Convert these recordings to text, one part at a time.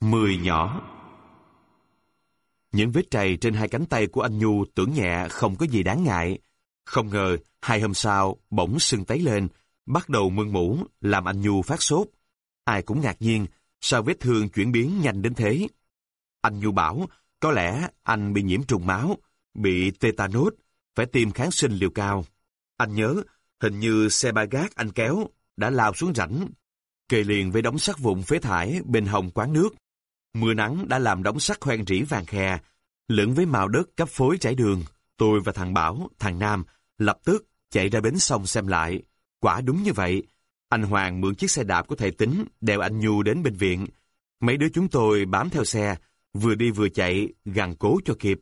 10 nhỏ. Những vết trầy trên hai cánh tay của anh Nhu tưởng nhẹ không có gì đáng ngại. Không ngờ, 2 hôm sau, bỗng sưng tấy lên, bắt đầu mưng mủ, làm anh Nhu phát sốt. Ai cũng ngạc nhiên, sao vết thương chuyển biến nhanh đến thế? Anh Nhu bảo, có lẽ anh bị nhiễm trùng máu, bị tetanus, phải tiêm kháng sinh liều cao. Anh nhớ, hình như xe ba gác anh kéo đã lao xuống rãnh, kề liền với đống sắt vụn phế thải bên hông quán nước. Mưa nắng đã làm đống sắt hoen rỉ vàng khè, lẫn với màu đất cấp phối trải đường. Tôi và thằng Bảo, thằng Nam, lập tức chạy ra bến sông xem lại. Quả đúng như vậy. Anh Hoàng mượn chiếc xe đạp của thầy Tính đèo anh Nhu đến bệnh viện. Mấy đứa chúng tôi bám theo xe, vừa đi vừa chạy, gằn cố cho kịp.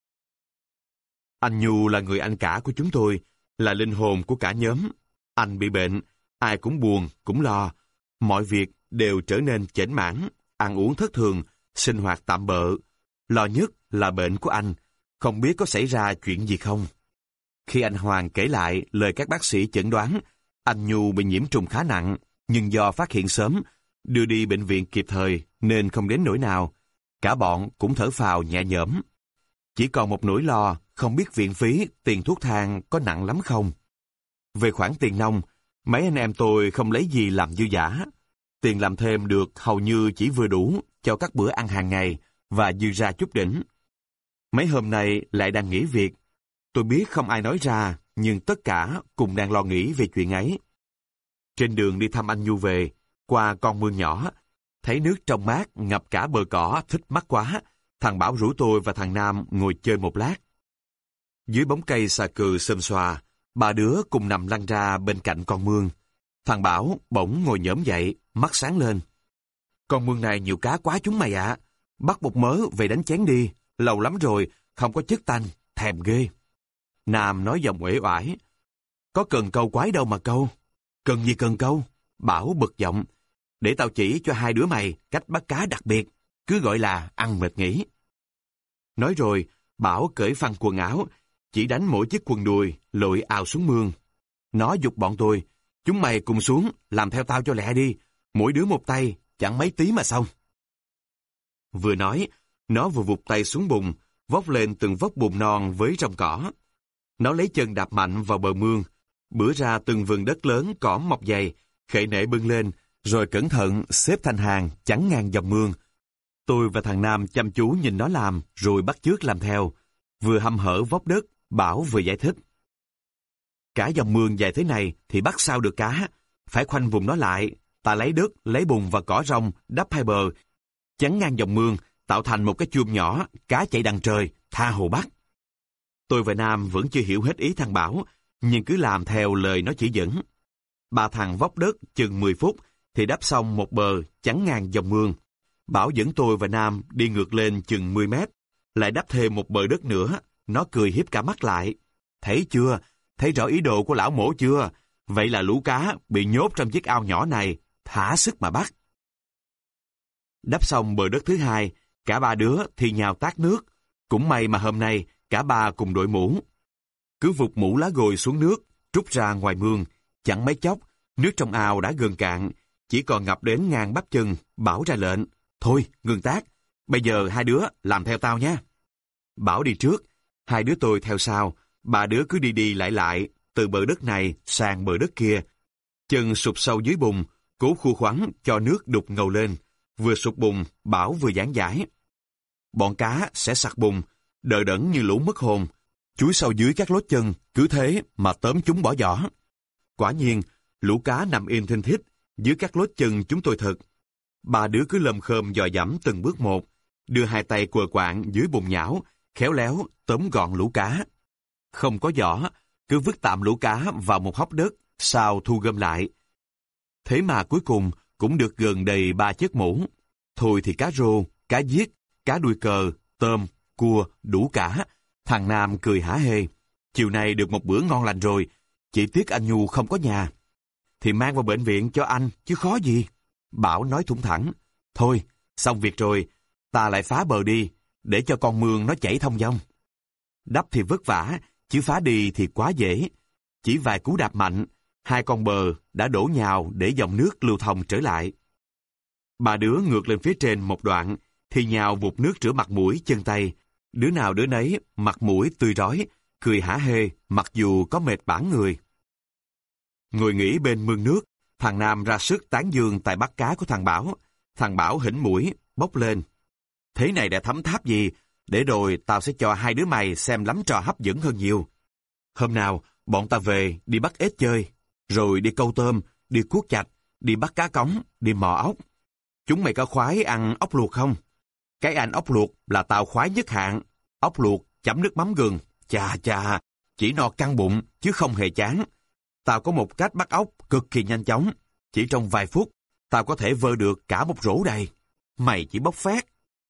Anh Nhu là người anh cả của chúng tôi, là linh hồn của cả nhóm. Anh bị bệnh, ai cũng buồn, cũng lo. Mọi việc đều trở nên chểnh mảng, ăn uống thất thường, sinh hoạt tạm bợ. Lo nhất là bệnh của anh, không biết có xảy ra chuyện gì không. Khi anh Hoàng kể lại lời các bác sĩ chẩn đoán, anh Nhu bị nhiễm trùng khá nặng, nhưng do phát hiện sớm, đưa đi bệnh viện kịp thời nên không đến nỗi nào. Cả bọn cũng thở phào nhẹ nhõm. Chỉ còn một nỗi lo, không biết viện phí, tiền thuốc thang có nặng lắm không. Về khoản tiền nong, mấy anh em tôi không lấy gì làm dư giả. Tiền làm thêm được hầu như chỉ vừa đủ cho các bữa ăn hàng ngày và dư ra chút đỉnh. Mấy hôm nay lại đang nghỉ việc. Tôi biết không ai nói ra, nhưng tất cả cùng đang lo nghĩ về chuyện ấy. Trên đường đi thăm anh Nhu về, qua con mương nhỏ, thấy nước trong mát ngập cả bờ cỏ thích mắt quá. Thằng Bảo rủ tôi và thằng Nam ngồi chơi một lát. Dưới bóng cây xà cừ xum xoa, ba đứa cùng nằm lăn ra bên cạnh con mương. Thằng Bảo bỗng ngồi nhổm dậy, mắt sáng lên. Con mương này nhiều cá quá chúng mày ạ. Bắt một mớ về đánh chén đi. Lâu lắm rồi, không có chất tanh, thèm ghê. Nam nói giọng uể oải. Có cần câu quái đâu mà câu. Cần gì cần câu? Bảo bực giọng. Để tao chỉ cho hai đứa mày cách bắt cá đặc biệt. Cứ gọi là ăn mệt nghỉ. Nói rồi, Bảo cởi phăng quần áo, chỉ đánh mỗi chiếc quần đùi, lội ào xuống mương. Nó giục bọn tôi, chúng mày cùng xuống, làm theo tao cho lẹ đi. Mỗi đứa một tay, chẳng mấy tí mà xong. Vừa nói, nó vừa vụt tay xuống bùn, vót lên từng vốc bùn non với rong cỏ. Nó lấy chân đạp mạnh vào bờ mương, bữa ra từng vườn đất lớn cỏ mọc dày, khệ nệ bưng lên, rồi cẩn thận xếp thành hàng chắn ngang dòng mương. Tôi và thằng Nam chăm chú nhìn nó làm, rồi bắt chước làm theo. Vừa hăm hở vót đất, Bảo vừa giải thích. Cả dòng mương dài thế này thì bắt sao được cá, phải khoanh vùng nó lại. Ta lấy đất, lấy bùn và cỏ rong, đắp hai bờ, chắn ngang dòng mương, tạo thành một cái chuông nhỏ, cá chạy đằng trời, tha hồ bắt. Tôi và Nam vẫn chưa hiểu hết ý thằng Bảo, nhưng cứ làm theo lời nó chỉ dẫn. Ba thằng vót đất chừng 10 phút thì đắp xong một bờ chắn ngang dòng mương. Bảo dẫn tôi và Nam đi ngược lên chừng 10 mét, lại đắp thêm một bờ đất nữa. Nó cười hiếp cả mắt lại. Thấy chưa? Thấy rõ ý đồ của lão mổ chưa? Vậy là lũ cá bị nhốt trong chiếc ao nhỏ này, thả sức mà bắt. Đắp xong bờ đất thứ hai, cả ba đứa thì nhào tát nước. Cũng may mà hôm nay cả ba cùng đội mũ. Cứ vụt mũ lá gồi xuống nước, trút ra ngoài mương. Chẳng mấy chốc, nước trong ao đã gần cạn, chỉ còn ngập đến ngang bắp chân. Bảo ra lệnh. Thôi, ngừng tát. Bây giờ hai đứa làm theo tao nha. Bảo đi trước, hai đứa tôi theo sau. Ba đứa cứ đi đi lại lại, từ bờ đất này sang bờ đất kia. Chân sụp sâu dưới bùn, cố khua khoắn cho nước đục ngầu lên. Vừa sụt bùn, Bảo vừa giảng giải. Bọn cá sẽ sặc bùn, đờ đẫn như lũ mất hồn. Chúi sâu dưới các lỗ chân, cứ thế mà tóm chúng bỏ vỏ. Quả nhiên, lũ cá nằm im thinh thít dưới các lỗ chân chúng tôi thật. Ba đứa cứ lầm khơm dò dẫm từng bước một, đưa hai tay quờ quạng dưới bùn nhão, khéo léo tóm gọn lũ cá. Không có vỏ, cứ vứt tạm lũ cá vào một hốc đất, sau thu gom lại. Thế mà cuối cùng cũng được gần đầy 3 chiếc mũ. Thôi thì cá rô, cá giết, cá đuôi cờ, tôm, cua, đủ cả. Thằng Nam cười hả hê. Chiều nay được một bữa ngon lành rồi, chỉ tiếc anh Nhu không có nhà. Thì mang vào bệnh viện cho anh, chứ khó gì. Bảo nói thủng thẳng. Thôi, xong việc rồi, ta lại phá bờ đi, để cho con mương nó chảy thông dong. Đắp thì vất vả, chứ phá đi thì quá dễ. Chỉ vài cú đạp mạnh, hai con bờ đã đổ nhào để dòng nước lưu thông trở lại. Ba đứa ngược lên phía trên một đoạn, thì nhào vụt nước rửa mặt mũi chân tay. Đứa nào đứa nấy, mặt mũi tươi rói, cười hả hê, mặc dù có mệt bã người. Ngồi nghỉ bên mương nước, thằng Nam ra sức tán dương tài bắt cá của thằng Bảo. Thằng Bảo hỉnh mũi, bốc lên. Thế này đã thấm tháp gì, để rồi tao sẽ cho hai đứa mày xem lắm trò hấp dẫn hơn nhiều. Hôm nào, bọn tao về đi bắt ếch chơi, rồi đi câu tôm, đi cuốc chạch, đi bắt cá cống, đi mò ốc. Chúng mày có khoái ăn ốc luộc không? Cái ăn ốc luộc là tao khoái nhất hạng. Ốc luộc chấm nước mắm gừng. Chà chà, chỉ no căng bụng chứ không hề chán. Tao có một cách bắt ốc cực kỳ nhanh chóng. Chỉ trong vài phút, tao có thể vơ được cả một rổ đầy. Mày chỉ bốc phét.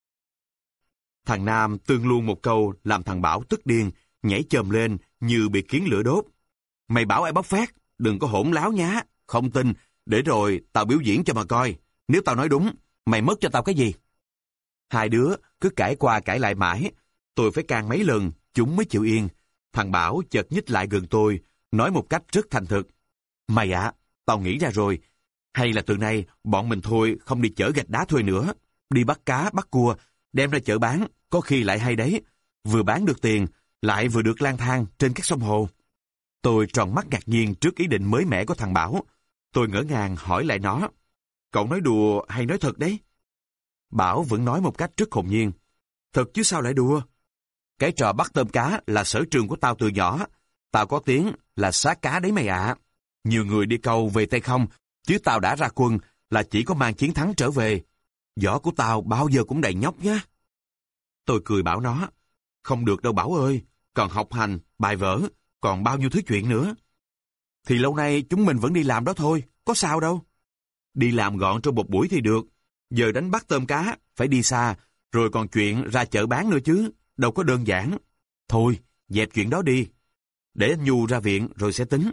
Thằng Nam tương luôn một câu làm thằng Bảo tức điên, nhảy chồm lên như bị kiến lửa đốt. Mày bảo ai bốc phét, đừng có hỗn láo nhá. Không tin, để rồi tao biểu diễn cho mà coi. Nếu tao nói đúng, mày mất cho tao cái gì? Hai đứa cứ cãi qua cãi lại mãi. Tôi phải can mấy lần, chúng mới chịu yên. Thằng Bảo chợt nhích lại gần tôi, nói một cách rất thành thực. Mày ạ, tao nghĩ ra rồi. Hay là từ nay bọn mình thôi không đi chở gạch đá thuê nữa. Đi bắt cá, bắt cua, đem ra chợ bán, có khi lại hay đấy. Vừa bán được tiền, lại vừa được lang thang trên các sông hồ. Tôi tròn mắt ngạc nhiên trước ý định mới mẻ của thằng Bảo. Tôi ngỡ ngàng hỏi lại nó. Cậu nói đùa hay nói thật đấy? Bảo vẫn nói một cách rất hồn nhiên. Thật chứ sao lại đùa? Cái trò bắt tôm cá là sở trường của tao từ nhỏ. Tao có tiếng là sát cá đấy mày ạ. Nhiều người đi câu về tay không, chứ tao đã ra quân là chỉ có mang chiến thắng trở về. Vỏ của tao bao giờ cũng đầy nhóc nhá. Tôi cười bảo nó. Không được đâu Bảo ơi, còn học hành, bài vở, còn bao nhiêu thứ chuyện nữa. Thì lâu nay chúng mình vẫn đi làm đó thôi, có sao đâu. Đi làm gọn trong một buổi thì được. Giờ đánh bắt tôm cá, phải đi xa, rồi còn chuyện ra chợ bán nữa chứ, đâu có đơn giản. Thôi, dẹp chuyện đó đi. Để anh Nhu ra viện rồi sẽ tính.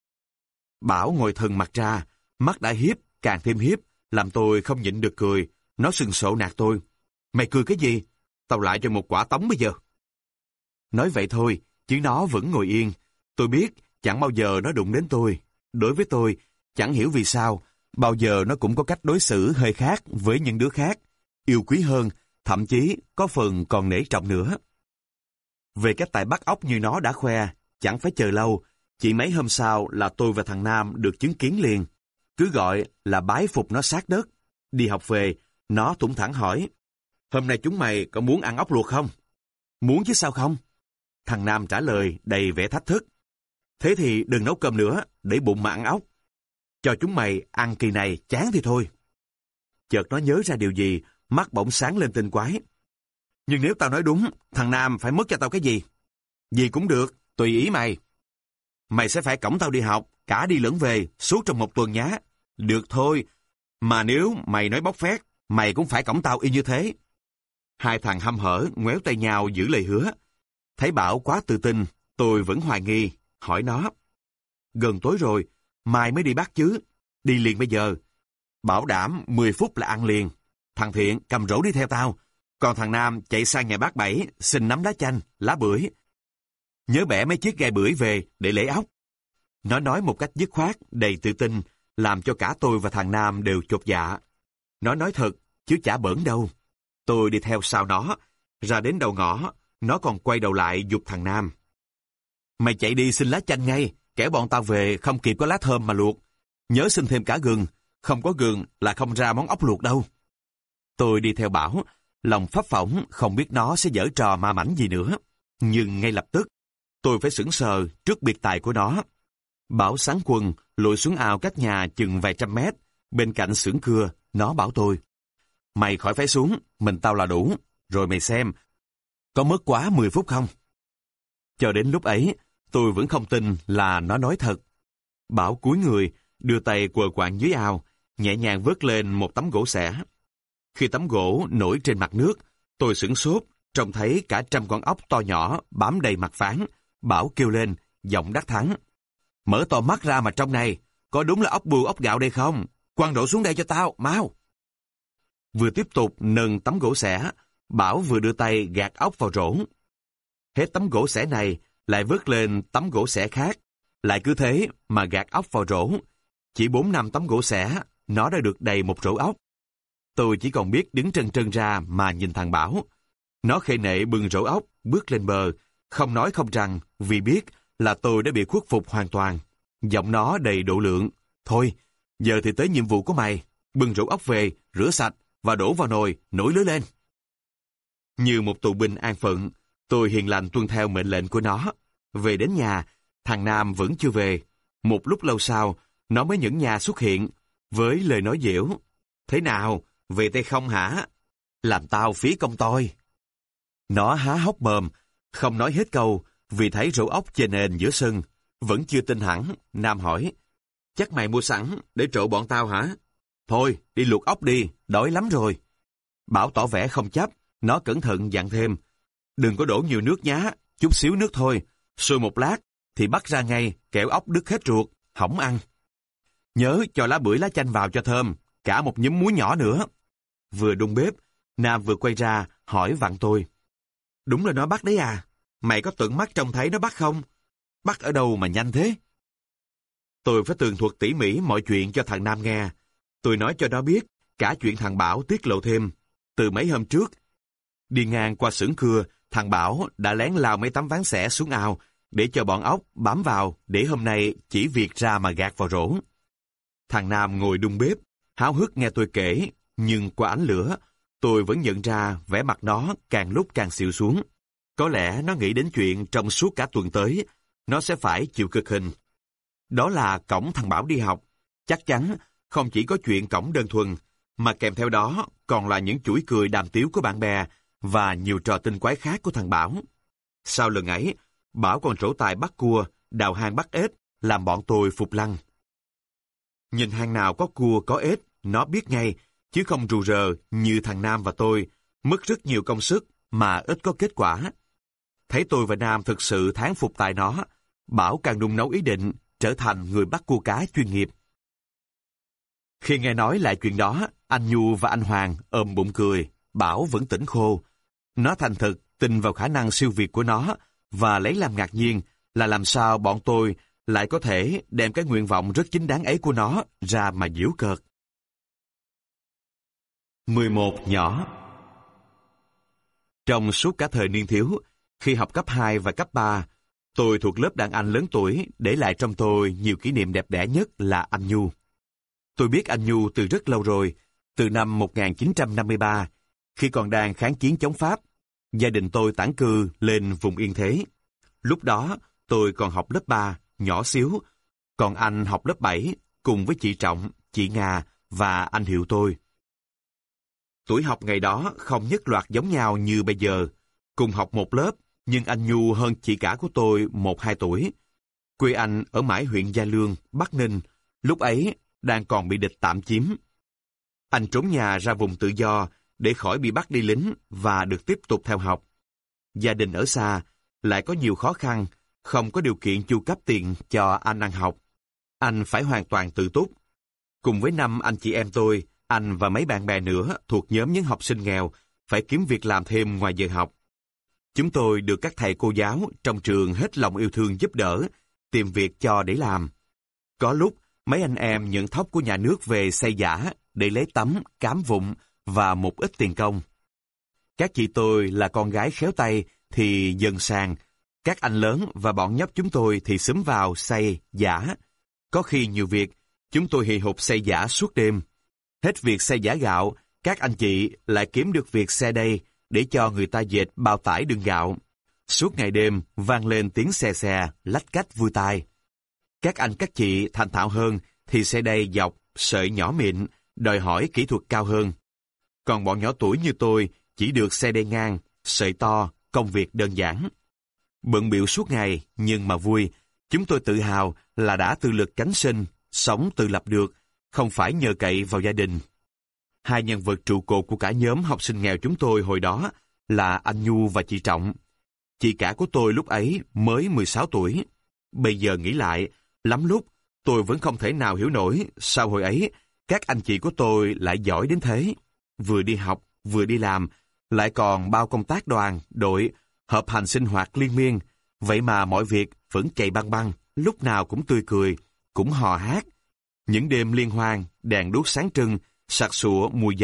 Bảo ngồi thần mặt ra, mắt đã hiếp, càng thêm hiếp, làm tôi không nhịn được cười. Nó sừng sộ nạt tôi. Mày cười cái gì? Tao lại cho một quả tống bây giờ. Nói vậy thôi, chứ nó vẫn ngồi yên. Tôi biết, chẳng bao giờ nó đụng đến tôi. Đối với tôi, chẳng hiểu vì sao, bao giờ nó cũng có cách đối xử hơi khác với những đứa khác. Yêu quý hơn, thậm chí có phần còn nể trọng nữa. Về cái tài bắt ốc như nó đã khoe, chẳng phải chờ lâu. Chỉ mấy hôm sau là tôi và thằng Nam được chứng kiến liền. Cứ gọi là bái phục nó sát đất. Đi học về, nó thủng thẳng hỏi. Hôm nay chúng mày có muốn ăn ốc luộc không? Muốn chứ sao không? Thằng Nam trả lời đầy vẻ thách thức. Thế thì đừng nấu cơm nữa, để bụng mà ăn ốc. Cho chúng mày ăn kỳ này chán thì thôi. Chợt nó nhớ ra điều gì, mắt bỗng sáng lên tinh quái. Nhưng nếu tao nói đúng, thằng Nam phải mất cho tao cái gì? Gì cũng được, tùy ý mày. Mày sẽ phải cõng tao đi học, cả đi lẫn về, suốt trong một tuần nhá. Được thôi, mà nếu mày nói bóc phét, mày cũng phải cõng tao y như thế. Hai thằng hăm hở, ngoéo tay nhau giữ lời hứa. Thấy Bảo quá tự tin, tôi vẫn hoài nghi, hỏi nó. Gần tối rồi, mai mới đi bắt chứ, đi liền bây giờ. Bảo đảm 10 phút là ăn liền. Thằng Thiện cầm rổ đi theo tao, còn thằng Nam chạy sang nhà bác Bảy xin nắm lá chanh, lá bưởi. Nhớ bẻ mấy chiếc gai bưởi về để lễ ốc. Nó nói một cách dứt khoát, đầy tự tin, làm cho cả tôi và thằng Nam đều chột dạ. Nó nói thật, chứ chả bỡn đâu. Tôi đi theo sau nó, ra đến đầu ngõ, nó còn quay đầu lại giục thằng Nam. Mày chạy đi xin lá chanh ngay, kẻo bọn tao về không kịp có lá thơm mà luộc. Nhớ xin thêm cả gừng, không có gừng là không ra món ốc luộc đâu. Tôi đi theo Bảo, lòng phấp phỏng không biết nó sẽ giở trò ma mảnh gì nữa. Nhưng ngay lập tức, tôi phải sững sờ trước biệt tài của nó. Bảo sáng quần, lội xuống ao cách nhà chừng vài trăm mét, bên cạnh xưởng cưa, nó bảo tôi. Mày khỏi phải xuống, mình tao là đủ, rồi mày xem, có mất quá 10 phút không? Cho đến lúc ấy, tôi vẫn không tin là nó nói thật. Bảo cúi người, đưa tay quờ quạng dưới ao, nhẹ nhàng vớt lên một tấm gỗ xẻ. Khi tấm gỗ nổi trên mặt nước, tôi sửng sốt, trông thấy cả trăm con ốc to nhỏ bám đầy mặt phán. Bảo kêu lên, giọng đắc thắng. Mở to mắt ra mà trong này, có đúng là ốc bươu ốc gạo đây không? Quăng đổ xuống đây cho tao, mau! Vừa tiếp tục nâng tấm gỗ xẻ, Bảo vừa đưa tay gạt ốc vào rổ. Hết tấm gỗ xẻ này, lại vớt lên tấm gỗ xẻ khác. Lại cứ thế mà gạt ốc vào rổ. Chỉ 4-5 tấm gỗ xẻ, nó đã được đầy một rổ ốc. tôi chỉ còn biết đứng trân trân ra mà nhìn thằng Bảo. Nó khê nệ bưng rổ ốc, bước lên bờ, không nói không rằng vì biết là tôi đã bị khuất phục hoàn toàn. Giọng nó đầy độ lượng. Thôi, giờ thì tới nhiệm vụ của mày. Bưng rổ ốc về, rửa sạch và đổ vào nồi, nổi lưới lên. Như một tù binh an phận, tôi hiền lành tuân theo mệnh lệnh của nó. Về đến nhà, thằng Nam vẫn chưa về. Một lúc lâu sau, nó mới nhẫn nha xuất hiện, với lời nói giễu. Thế nào, về tay không hả? Làm tao phí công tôi. Nó há hốc mồm, không nói hết câu, vì thấy rổ ốc trên nền giữa sân. Vẫn chưa tin hẳn, Nam hỏi. Chắc mày mua sẵn để trộn bọn tao hả? Thôi, đi luộc ốc đi, đói lắm rồi. Bảo tỏ vẻ không chấp, nó cẩn thận dặn thêm. Đừng có đổ nhiều nước nhá, chút xíu nước thôi. Sôi một lát, thì bắt ra ngay, kẻo ốc đứt hết ruột, hỏng ăn. Nhớ cho lá bưởi lá chanh vào cho thơm, cả một nhúm muối nhỏ nữa. Vừa đun bếp, Nam vừa quay ra, hỏi vặn tôi. Đúng là nó bắt đấy à? Mày có tận mắt trông thấy nó bắt không? Bắt ở đâu mà nhanh thế? Tôi phải tường thuật tỉ mỉ mọi chuyện cho thằng Nam nghe. Tôi nói cho nó biết, cả chuyện thằng Bảo tiết lộ thêm. Từ mấy hôm trước, đi ngang qua xưởng cưa, thằng Bảo đã lén lao mấy tấm ván xẻ xuống ao, để cho bọn ốc bám vào, để hôm nay chỉ việc ra mà gạt vào rổ. Thằng Nam ngồi đun bếp, háo hức nghe tôi kể, nhưng qua ánh lửa, tôi vẫn nhận ra vẻ mặt nó càng lúc càng xịu xuống. Có lẽ nó nghĩ đến chuyện trong suốt cả tuần tới, nó sẽ phải chịu cực hình. Đó là cõng thằng Bảo đi học. Chắc chắn không chỉ có chuyện cõng đơn thuần, mà kèm theo đó còn là những chuỗi cười đàm tiếu của bạn bè và nhiều trò tinh quái khác của thằng Bảo. Sau lần ấy, Bảo còn trổ tài bắt cua, đào hang bắt ếch, làm bọn tôi phục lăng. Nhìn hang nào có cua có ếch, nó biết ngay, chứ không rù rờ như thằng Nam và tôi, mất rất nhiều công sức mà ít có kết quả. Thấy tôi và Nam thực sự thán phục tại nó, Bảo càng nung nấu ý định trở thành người bắt cua cá chuyên nghiệp. Khi nghe nói lại chuyện đó, anh Nhu và anh Hoàng ôm bụng cười. Bảo vẫn tỉnh khô. Nó thành thực tin vào khả năng siêu việt của nó và lấy làm ngạc nhiên là làm sao bọn tôi lại có thể đem cái nguyện vọng rất chính đáng ấy của nó ra mà giễu cợt. 11 nhỏ. Trong suốt cả thời niên thiếu, khi học cấp 2 và cấp 3, tôi thuộc lớp đàn anh lớn tuổi, để lại trong tôi nhiều kỷ niệm đẹp đẽ nhất là anh Nhu. Tôi biết anh Nhu từ rất lâu rồi, từ năm 1953, khi còn đang kháng chiến chống Pháp. Gia đình tôi tản cư lên vùng Yên Thế. Lúc đó, tôi còn học lớp 3, nhỏ xíu, còn anh học lớp 7, cùng với chị Trọng, chị Nga và anh Hiệu tôi. Tuổi học ngày đó không nhất loạt giống nhau như bây giờ. Cùng học một lớp, nhưng anh Nhu hơn chị cả của tôi 1-2 tuổi. Quê anh ở mãi huyện Gia Lương, Bắc Ninh, lúc ấy đang còn bị địch tạm chiếm. Anh trốn nhà ra vùng tự do để khỏi bị bắt đi lính và được tiếp tục theo học. Gia đình ở xa, lại có nhiều khó khăn, không có điều kiện chu cấp tiền cho anh ăn học. Anh phải hoàn toàn tự túc. Cùng với 5 anh chị em tôi, anh và mấy bạn bè nữa thuộc nhóm những học sinh nghèo phải kiếm việc làm thêm ngoài giờ học. Chúng tôi được các thầy cô giáo trong trường hết lòng yêu thương giúp đỡ, tìm việc cho để làm. Có lúc, mấy anh em nhận thóc của nhà nước về xây giã để lấy tấm, cám vụn và một ít tiền công. Các chị tôi là con gái khéo tay thì dần sàng, các anh lớn và bọn nhóc chúng tôi thì xúm vào xây, giã. Có khi nhiều việc, chúng tôi hì hục xây giã suốt đêm. Hết việc xây giã gạo, các anh chị lại kiếm được việc xe đay để cho người ta dệt bao tải đựng gạo. Suốt ngày đêm vang lên tiếng xe xe, lách cách vui tai. Các anh các chị thành thạo hơn thì xe đay dọc, sợi nhỏ mịn, đòi hỏi kỹ thuật cao hơn. Còn bọn nhỏ tuổi như tôi chỉ được xe đay ngang, sợi to, công việc đơn giản. Bận bịu suốt ngày nhưng mà vui, chúng tôi tự hào là đã tự lực cánh sinh, sống tự lập được, không phải nhờ cậy vào gia đình. Hai nhân vật trụ cột của cả nhóm học sinh nghèo chúng tôi hồi đó là anh Nhu và chị Trọng. Chị cả của tôi lúc ấy mới 16 tuổi. Bây giờ nghĩ lại, lắm lúc tôi vẫn không thể nào hiểu nổi sao hồi ấy các anh chị của tôi lại giỏi đến thế. Vừa đi học, vừa đi làm, lại còn bao công tác đoàn, đội, hợp hành sinh hoạt liên miên. Vậy mà mọi việc vẫn chạy băng băng, lúc nào cũng tươi cười, cũng hò hát. Những đêm liên hoan, đèn đuốc sáng trưng, sặc sụa mùi dầu,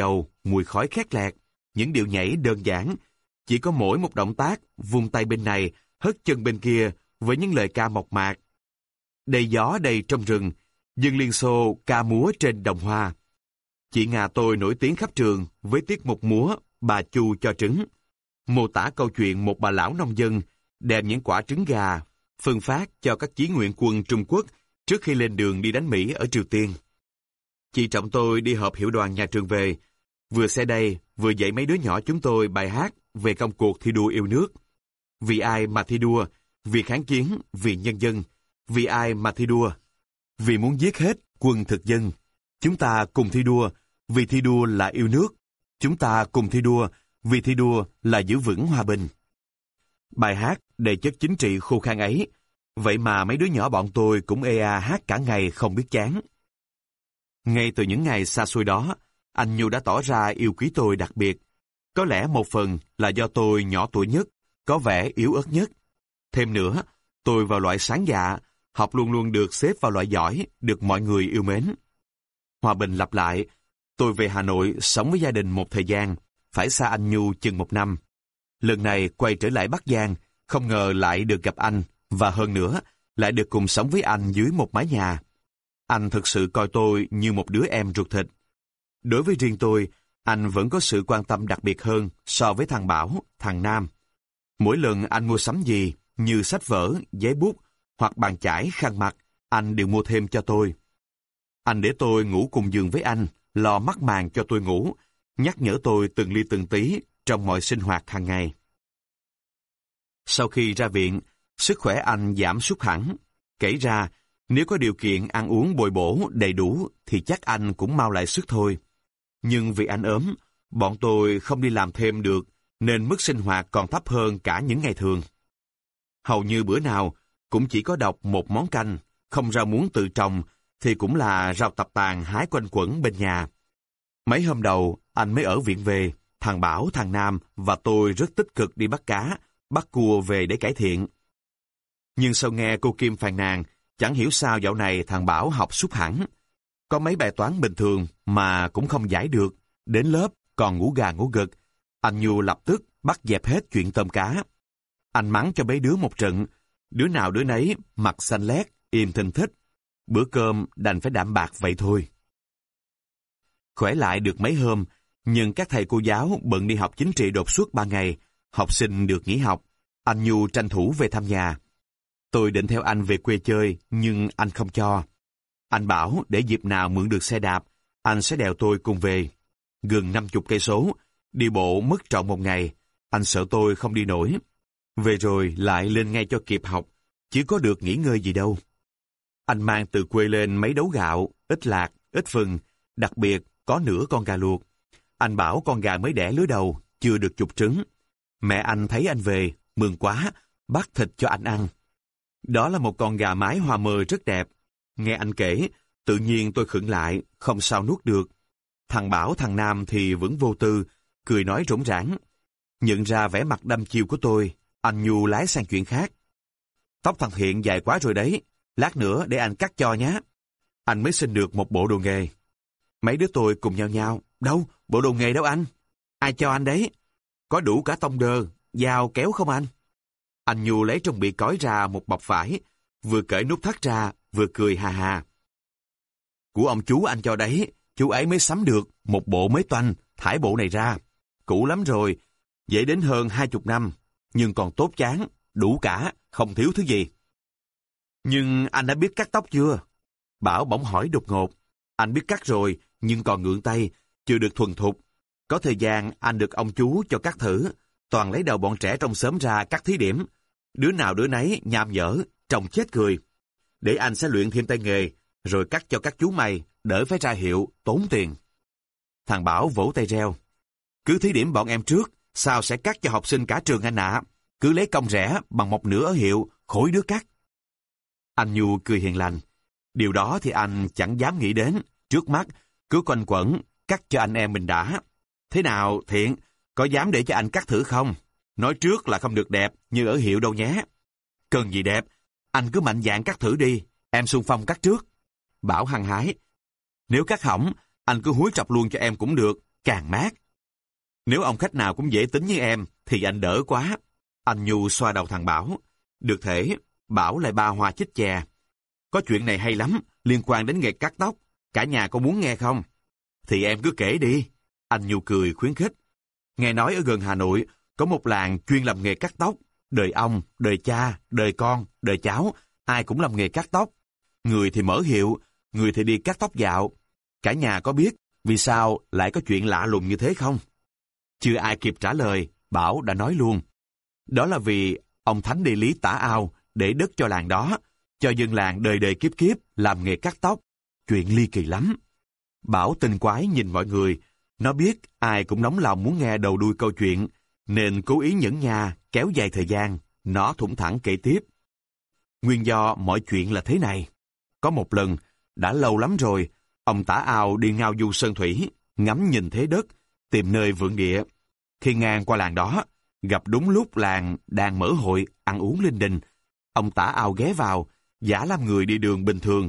mùi khói khét lẹt, những điệu nhảy đơn giản. Chỉ có mỗi một động tác, vung tay bên này, hất chân bên kia với những lời ca mộc mạc. Đầy gió đầy trong rừng, dân Liên Xô ca múa trên đồng hoa. Chị Nga tôi nổi tiếng khắp trường với tiết mục múa Bà Chu cho trứng, mô tả câu chuyện một bà lão nông dân đem những quả trứng gà phân phát cho các chí nguyện quân Trung Quốc trước khi lên đường đi đánh Mỹ ở Triều Tiên. Chị Trọng tôi đi họp hiệu đoàn nhà trường về, vừa xe đây vừa dạy mấy đứa nhỏ chúng tôi bài hát về công cuộc thi đua yêu nước. Vì ai mà thi đua? Vì kháng chiến, vì nhân dân. Vì ai mà thi đua? Vì muốn giết hết quân thực dân. Chúng ta cùng thi đua, vì thi đua là yêu nước. Chúng ta cùng thi đua, vì thi đua là giữ vững hòa bình. Bài hát đầy chất chính trị khô khan ấy, vậy mà mấy đứa nhỏ bọn tôi cũng ê a hát cả ngày không biết chán. Ngay từ những ngày xa xôi đó, anh Nhu đã tỏ ra yêu quý tôi đặc biệt. Có lẽ một phần là do tôi nhỏ tuổi nhất, có vẻ yếu ớt nhất. Thêm nữa, tôi vào loại sáng dạ, học luôn luôn được xếp vào loại giỏi, được mọi người yêu mến. Hòa bình lặp lại, tôi về Hà Nội sống với gia đình một thời gian, phải xa anh Nhu chừng 1 năm. Lần này quay trở lại Bắc Giang, không ngờ lại được gặp anh, và hơn nữa, lại được cùng sống với anh dưới một mái nhà. Anh thực sự coi tôi như một đứa em ruột thịt. Đối với riêng tôi, anh vẫn có sự quan tâm đặc biệt hơn so với thằng Bảo, thằng Nam. Mỗi lần anh mua sắm gì, như sách vở, giấy bút, hoặc bàn chải, khăn mặt, anh đều mua thêm cho tôi. Anh để tôi ngủ cùng giường với anh, lo mắc màn cho tôi ngủ, nhắc nhở tôi từng ly từng tí trong mọi sinh hoạt hàng ngày. Sau khi ra viện, sức khỏe anh giảm sút hẳn. Kể ra, nếu có điều kiện ăn uống bồi bổ đầy đủ thì chắc anh cũng mau lại sức thôi. Nhưng vì anh ốm, bọn tôi không đi làm thêm được, nên mức sinh hoạt còn thấp hơn cả những ngày thường. Hầu như bữa nào cũng chỉ có đọc một món canh, không rau muống tự trồng thì cũng là rau tập tàn hái quanh quẩn bên nhà. Mấy hôm đầu anh mới ở viện về, thằng Bảo, thằng Nam và tôi rất tích cực đi bắt cá, bắt cua về để cải thiện. Nhưng sau nghe cô Kim phàn nàn, chẳng hiểu sao dạo này thằng Bảo học sút hẳn. Có mấy bài toán bình thường mà cũng không giải được, đến lớp còn ngủ gà ngủ gật. Anh Nhu lập tức bắt dẹp hết chuyện tôm cá. Anh mắng cho mấy đứa một trận, đứa nào đứa nấy mặt xanh lét, im thình thích. Bữa cơm đành phải đạm bạc vậy thôi. Khỏe lại được mấy hôm, nhưng các thầy cô giáo bận đi học chính trị đột xuất 3 ngày, học sinh được nghỉ học. Anh Nhu tranh thủ về thăm nhà. Tôi định theo anh về quê chơi, nhưng anh không cho. Anh bảo để dịp nào mượn được xe đạp, anh sẽ đèo tôi cùng về. Gần 50 cây số, đi bộ mất trọn 1 ngày, anh sợ tôi không đi nổi. Về rồi lại lên ngay cho kịp học, chỉ có được nghỉ ngơi gì đâu. Anh mang từ quê lên mấy đấu gạo, ít lạc, ít vừng, đặc biệt có nửa con gà luộc. Anh bảo con gà mới đẻ lứa đầu, chưa được chục trứng. Mẹ anh thấy anh về, mừng quá, bắt thịt cho anh ăn. Đó là một con gà mái hoa mơ rất đẹp. Nghe anh kể, tự nhiên tôi khựng lại, không sao nuốt được. Thằng Bảo, thằng Nam thì vẫn vô tư, cười nói rỗng rãng. Nhận ra vẻ mặt đăm chiêu của tôi, anh Nhu lái sang chuyện khác. Tóc thằng Thiện dài quá rồi đấy, lát nữa để anh cắt cho nhé. Anh mới xin được một bộ đồ nghề. Mấy đứa tôi cùng nhau nhau, đâu, bộ đồ nghề đâu anh? Ai cho anh đấy? Có đủ cả tông đơ, dao kéo không anh? Anh Nhu lấy trong bị cói ra một bọc vải, vừa cởi nút thắt ra, vừa cười hà hà. Của ông chú anh cho đấy, chú ấy mới sắm được một bộ mới toanh, thải bộ này ra. Cũ lắm rồi, dễ đến hơn 20 năm, nhưng còn tốt chán, đủ cả, không thiếu thứ gì. Nhưng anh đã biết cắt tóc chưa? Bảo bỗng hỏi đột ngột. Anh biết cắt rồi, nhưng còn ngượng tay, chưa được thuần thục. Có thời gian anh được ông chú cho cắt thử, toàn lấy đầu bọn trẻ trong xóm ra cắt thí điểm. Đứa nào đứa nấy nham nhở, trông chết cười. Để anh sẽ luyện thêm tay nghề, rồi cắt cho các chú mày, đỡ phải ra hiệu, tốn tiền. Thằng Bảo vỗ tay reo. Cứ thí điểm bọn em trước, sao sẽ cắt cho học sinh cả trường anh ạ? Cứ lấy công rẻ bằng 1/2 ở hiệu, khối đứa cắt. Anh Nhu cười hiền lành. Điều đó thì anh chẳng dám nghĩ đến, trước mắt, cứ quanh quẩn, cắt cho anh em mình đã. Thế nào, Thiện, có dám để cho anh cắt thử không? Nói trước là không được đẹp như ở hiệu đâu nhé. Cần gì đẹp, anh cứ mạnh dạn cắt thử đi, em xung phong cắt trước. Bảo hăng hái. Nếu cắt hỏng, anh cứ húi trọc luôn cho em cũng được, càng mát. Nếu ông khách nào cũng dễ tính như em, thì anh đỡ quá. Anh Nhu xoa đầu thằng Bảo. Được thể, Bảo lại ba hoa chích chè. Có chuyện này hay lắm, liên quan đến nghề cắt tóc. Cả nhà có muốn nghe không? Thì em cứ kể đi. Anh Nhu cười khuyến khích. Nghe nói ở gần Hà Nội, có một làng chuyên làm nghề cắt tóc. Đời ông, đời cha, đời con, đời cháu, ai cũng làm nghề cắt tóc. Người thì mở hiệu, người thì đi cắt tóc dạo. Cả nhà có biết vì sao lại có chuyện lạ lùng như thế không? Chưa ai kịp trả lời, Bảo đã nói luôn. Đó là vì ông Thánh địa lý Tả Ao để đất cho làng đó, cho dân làng đời đời kiếp kiếp làm nghề cắt tóc. Chuyện ly kỳ lắm. Bảo tinh quái nhìn mọi người. Nó biết ai cũng nóng lòng muốn nghe đầu đuôi câu chuyện, nên cố ý nhẫn nha, kéo dài thời gian. Nó thủng thẳng kể tiếp. Nguyên do mọi chuyện là thế này. Có một lần, đã lâu lắm rồi, ông Tả Ao đi ngao du sơn thủy, ngắm nhìn thế đất, tìm nơi vượng địa. Khi ngang qua làng đó, gặp đúng lúc làng đang mở hội, ăn uống linh đình. Ông Tả Ao ghé vào, giả làm người đi đường bình thường.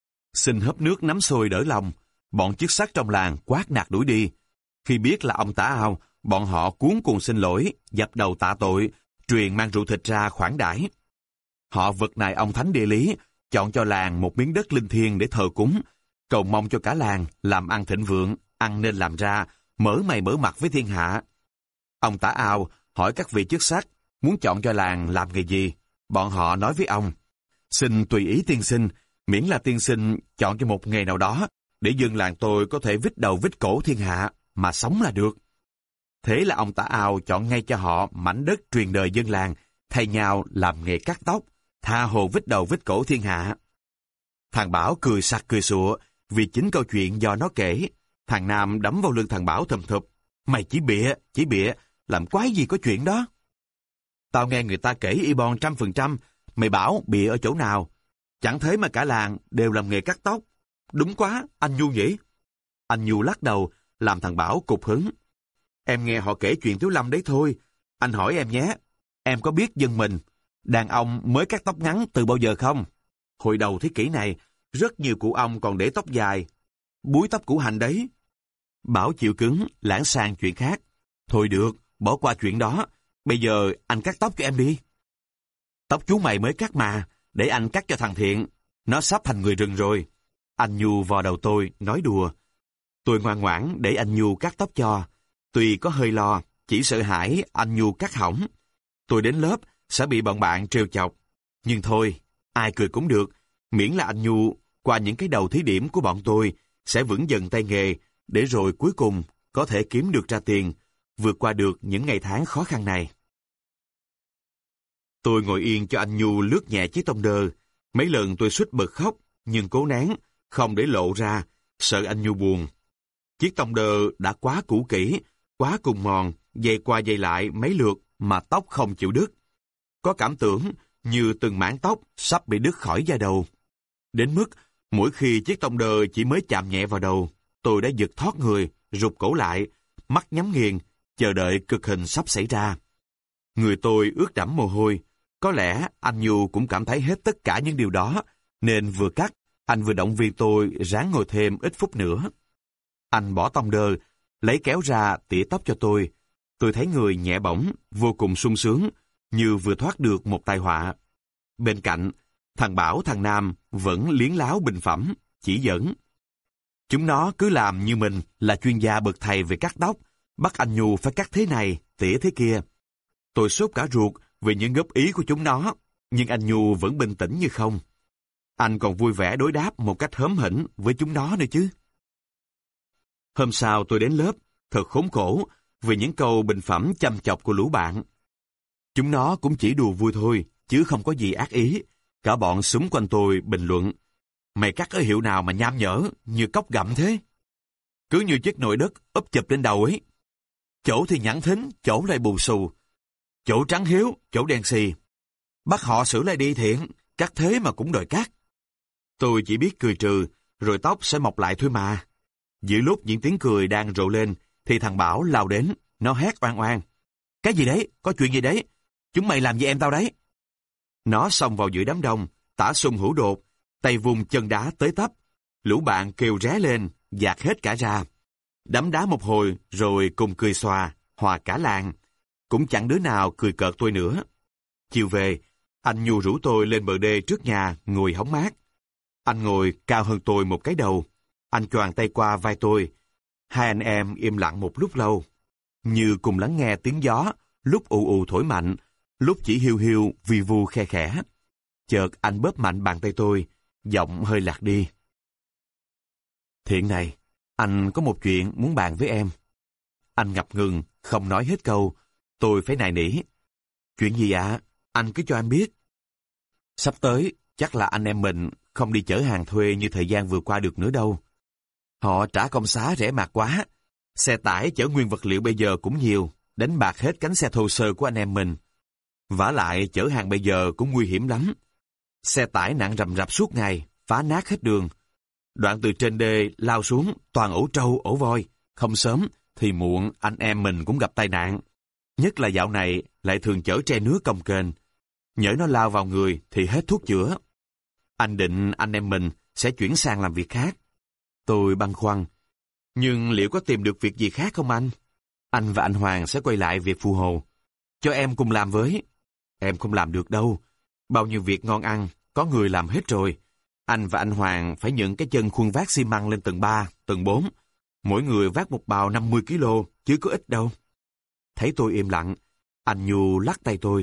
Xin hớp nước nắm xôi đỡ lòng, bọn chức sắc trong làng quát nạt đuổi đi. Khi biết là ông Tả Ao, bọn họ cuống cuồng xin lỗi, dập đầu tạ tội, truyền mang rượu thịt ra khoản đãi. Họ vật nài ông Thánh địa lý, chọn cho làng một miếng đất linh thiêng để thờ cúng, cầu mong cho cả làng làm ăn thịnh vượng, ăn nên làm ra, mở mày mở mặt với thiên hạ. Ông Tả Ao hỏi các vị chức sắc muốn chọn cho làng làm nghề gì. Bọn họ nói với ông, xin tùy ý tiên sinh, miễn là tiên sinh chọn cho một nghề nào đó, để dân làng tôi có thể vít đầu vít cổ thiên hạ, mà sống là được. Thế là ông Tả Ao chọn ngay cho họ mảnh đất truyền đời dân làng, thay nhau làm nghề cắt tóc, tha hồ vít đầu vít cổ thiên hạ. Thằng Bảo cười sặc cười sụa, vì chính câu chuyện do nó kể. Thằng Nam đấm vào lưng thằng Bảo thầm thụp. Mày chỉ bịa, làm quái gì có chuyện đó. Tao nghe người ta kể y bon 100%, mày bảo bịa ở chỗ nào? Chẳng thế mà cả làng đều làm nghề cắt tóc. Đúng quá, anh Nhu nhỉ? Anh Nhu lắc đầu, làm thằng Bảo cục hứng. Em nghe họ kể chuyện Tiếu Lâm đấy thôi. Anh hỏi em nhé, em có biết dân mình, đàn ông mới cắt tóc ngắn từ bao giờ không? Hồi đầu thế kỷ này, rất nhiều cụ ông còn để tóc dài, búi tóc củ hành đấy. Bảo chịu cứng, lãng sang chuyện khác. Thôi được, bỏ qua chuyện đó. Bây giờ anh cắt tóc cho em đi. Tóc chú mày mới cắt mà, để anh cắt cho thằng Thiện. Nó sắp thành người rừng rồi. Anh Nhu vò đầu tôi, nói đùa. Tôi ngoan ngoãn để anh Nhu cắt tóc cho. Tuy có hơi lo, chỉ sợ hãi anh Nhu cắt hỏng. Tôi đến lớp sẽ bị bọn bạn trêu chọc. Nhưng thôi, ai cười cũng được. Miễn là anh Nhu, qua những cái đầu thí điểm của bọn tôi, sẽ vững dần tay nghề, để rồi cuối cùng có thể kiếm được ra tiền, vượt qua được những ngày tháng khó khăn này. Tôi ngồi yên cho anh Nhu lướt nhẹ chiếc tông đơ. Mấy lần tôi suýt bật khóc, nhưng cố nén, không để lộ ra, sợ anh Nhu buồn. Chiếc tông đơ đã quá cũ kỹ, quá cùng mòn, dày qua dày lại mấy lượt mà tóc không chịu đứt. Có cảm tưởng như từng mảng tóc sắp bị đứt khỏi da đầu. Đến mức, mỗi khi chiếc tông đơ chỉ mới chạm nhẹ vào đầu, tôi đã giật thoát người, rụt cổ lại, mắt nhắm nghiền, chờ đợi cực hình sắp xảy ra. Người tôi ướt đẫm mồ hôi. Có lẽ anh Nhu cũng cảm thấy hết tất cả những điều đó, nên vừa cắt, anh vừa động viên tôi ráng ngồi thêm ít phút nữa. Anh bỏ tông đơ, lấy kéo ra tỉa tóc cho tôi. Tôi thấy người nhẹ bỗng, vô cùng sung sướng, như vừa thoát được một tai họa. Bên cạnh, thằng Bảo thằng Nam vẫn liếng láo bình phẩm, chỉ dẫn. Chúng nó cứ làm như mình là chuyên gia bậc thầy về cắt tóc, bắt anh Nhu phải cắt thế này, tỉa thế kia. Tôi sốt cả ruột vì những góp ý của chúng nó, nhưng anh Nhu vẫn bình tĩnh như không. Anh còn vui vẻ đối đáp một cách hớm hỉnh với chúng nó nữa chứ. Hôm sau tôi đến lớp, thật khốn khổ vì những câu bình phẩm chăm chọc của lũ bạn. Chúng nó cũng chỉ đùa vui thôi, chứ không có gì ác ý. Cả bọn xúm quanh tôi bình luận. Mày cắt ở hiệu nào mà nham nhở, như cốc gặm thế? Cứ như chiếc nồi đất úp chụp lên đầu ấy. Chỗ thì nhẵn thính, chỗ lại bù xù. Chỗ trắng hiếu, chỗ đen xì. Bắt họ xử lại đi Thiện, cắt thế mà cũng đòi cắt. Tôi chỉ biết cười trừ, rồi tóc sẽ mọc lại thôi mà. Giữa lúc những tiếng cười đang rộ lên, thì thằng Bảo lao đến, nó hét oan oan. Cái gì đấy? Có chuyện gì đấy? Chúng mày làm gì em tao đấy? Nó xông vào giữa đám đông, tả xung hữu đột, tay vùng chân đá tới tấp. Lũ bạn kêu ré lên, dạt hết cả ra. đấm đá một hồi rồi cùng cười xòa, hòa cả làng. Cũng chẳng đứa nào cười cợt tôi nữa. Chiều về, anh Nhu rủ tôi lên bờ đê trước nhà ngồi hóng mát. Anh ngồi cao hơn tôi một cái đầu. Anh choàng tay qua vai tôi. Hai anh em im lặng một lúc lâu, như cùng lắng nghe tiếng gió, lúc ù ù thổi mạnh, lúc chỉ hiu hiu vi vu khe khẽ. Chợt anh bóp mạnh bàn tay tôi, giọng hơi lạc đi. Thiện này, anh có một chuyện muốn bàn với em. Anh ngập ngừng, không nói hết câu. Tôi phải nài nỉ. Chuyện gì ạ? Anh cứ cho em biết. Sắp tới, chắc là anh em mình không đi chở hàng thuê như thời gian vừa qua được nữa đâu. Họ trả công xá rẻ mạt quá. Xe tải chở nguyên vật liệu bây giờ cũng nhiều, đánh bạc hết cánh xe thô sơ của anh em mình. Vả lại chở hàng bây giờ cũng nguy hiểm lắm. Xe tải nặng rầm rập suốt ngày, phá nát hết đường. Đoạn từ trên đê lao xuống toàn ổ trâu, ổ voi. Không sớm thì muộn anh em mình cũng gặp tai nạn. Nhất là dạo này lại thường chở tre nước cồng kềnh. Nhỡ nó lao vào người thì hết thuốc chữa. Anh định anh em mình sẽ chuyển sang làm việc khác. Tôi băn khoăn. Nhưng liệu có tìm được việc gì khác không anh? Anh và anh Hoàng sẽ quay lại việc Phù Hồ. Cho em cùng làm với. Em không làm được đâu. Bao nhiêu việc ngon ăn, có người làm hết rồi. Anh và anh Hoàng phải những cái chân khuân vác xi măng lên tầng 3, tầng 4. Mỗi người vác một bào 50 kg, chứ có ít đâu. Thấy tôi im lặng, anh Nhu lắc tay tôi.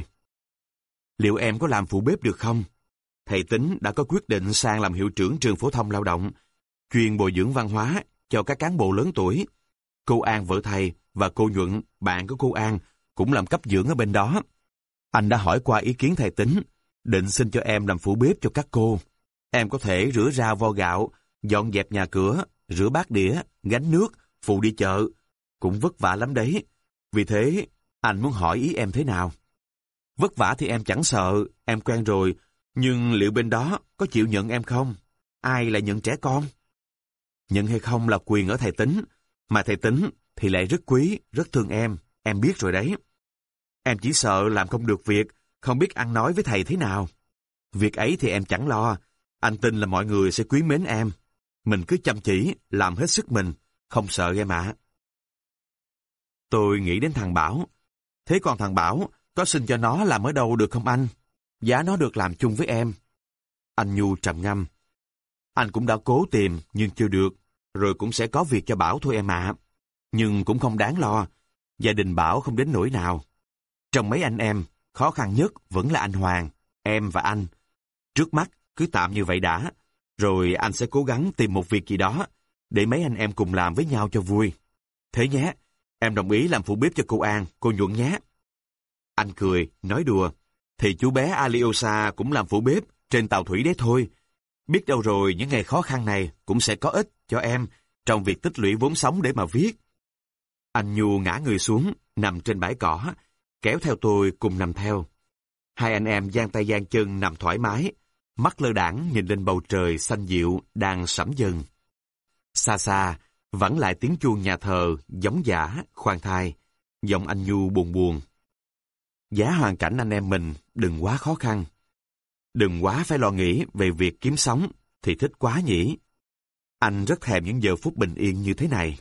Liệu em có làm phụ bếp được không? Thầy Tính đã có quyết định sang làm hiệu trưởng trường phổ thông lao động, chuyên bồi dưỡng văn hóa cho các cán bộ lớn tuổi. Cô An vợ thầy và cô Nhuận, bạn của cô An, cũng làm cấp dưỡng ở bên đó. Anh đã hỏi qua ý kiến thầy Tính, định xin cho em làm phụ bếp cho các cô. Em có thể rửa rau vo gạo, dọn dẹp nhà cửa, rửa bát đĩa, gánh nước, phụ đi chợ. Cũng vất vả lắm đấy. Vì thế, anh muốn hỏi ý em thế nào? Vất vả thì em chẳng sợ, em quen rồi. Nhưng liệu bên đó có chịu nhận em không? Ai lại nhận trẻ con? Nhận hay không là quyền ở thầy Tính. Mà thầy Tính thì lại rất quý, rất thương em biết rồi đấy. Em chỉ sợ làm không được việc, không biết ăn nói với thầy thế nào. Việc ấy thì em chẳng lo. Anh tin là mọi người sẽ quý mến em. Mình cứ chăm chỉ, làm hết sức mình, không sợ em ạ. Tôi nghĩ đến thằng Bảo. Thế còn thằng Bảo, có xin cho nó làm ở đâu được không anh? Giá nó được làm chung với em. Anh Nhu trầm ngâm. Anh cũng đã cố tìm, nhưng chưa được. Rồi cũng sẽ có việc cho Bảo thôi em ạ. Nhưng cũng không đáng lo. Gia đình Bảo không đến nỗi nào. Trong mấy anh em, khó khăn nhất vẫn là anh Hoàng, em và anh. Trước mắt, cứ tạm như vậy đã. Rồi anh sẽ cố gắng tìm một việc gì đó, để mấy anh em cùng làm với nhau cho vui. Thế nhé, em đồng ý làm phụ bếp cho cô An, cô Nhuận nhé. Anh cười, nói đùa. Thì chú bé Aliosa cũng làm phụ bếp trên tàu thủy đấy thôi. Biết đâu rồi những ngày khó khăn này cũng sẽ có ích cho em trong việc tích lũy vốn sống để mà viết. Anh Nhu ngã người xuống, nằm trên bãi cỏ, kéo theo tôi cùng nằm theo. Hai anh em giang tay giang chân nằm thoải mái, mắt lơ đãng nhìn lên bầu trời xanh dịu đang sẫm dần. Xa xa, vẳng lại tiếng chuông nhà thờ, giống dã, khoan thai, giọng anh Nhu buồn buồn. Giá hoàn cảnh anh em mình đừng quá khó khăn. Đừng quá phải lo nghĩ về việc kiếm sống, thì thích quá nhỉ. Anh rất thèm những giờ phút bình yên như thế này.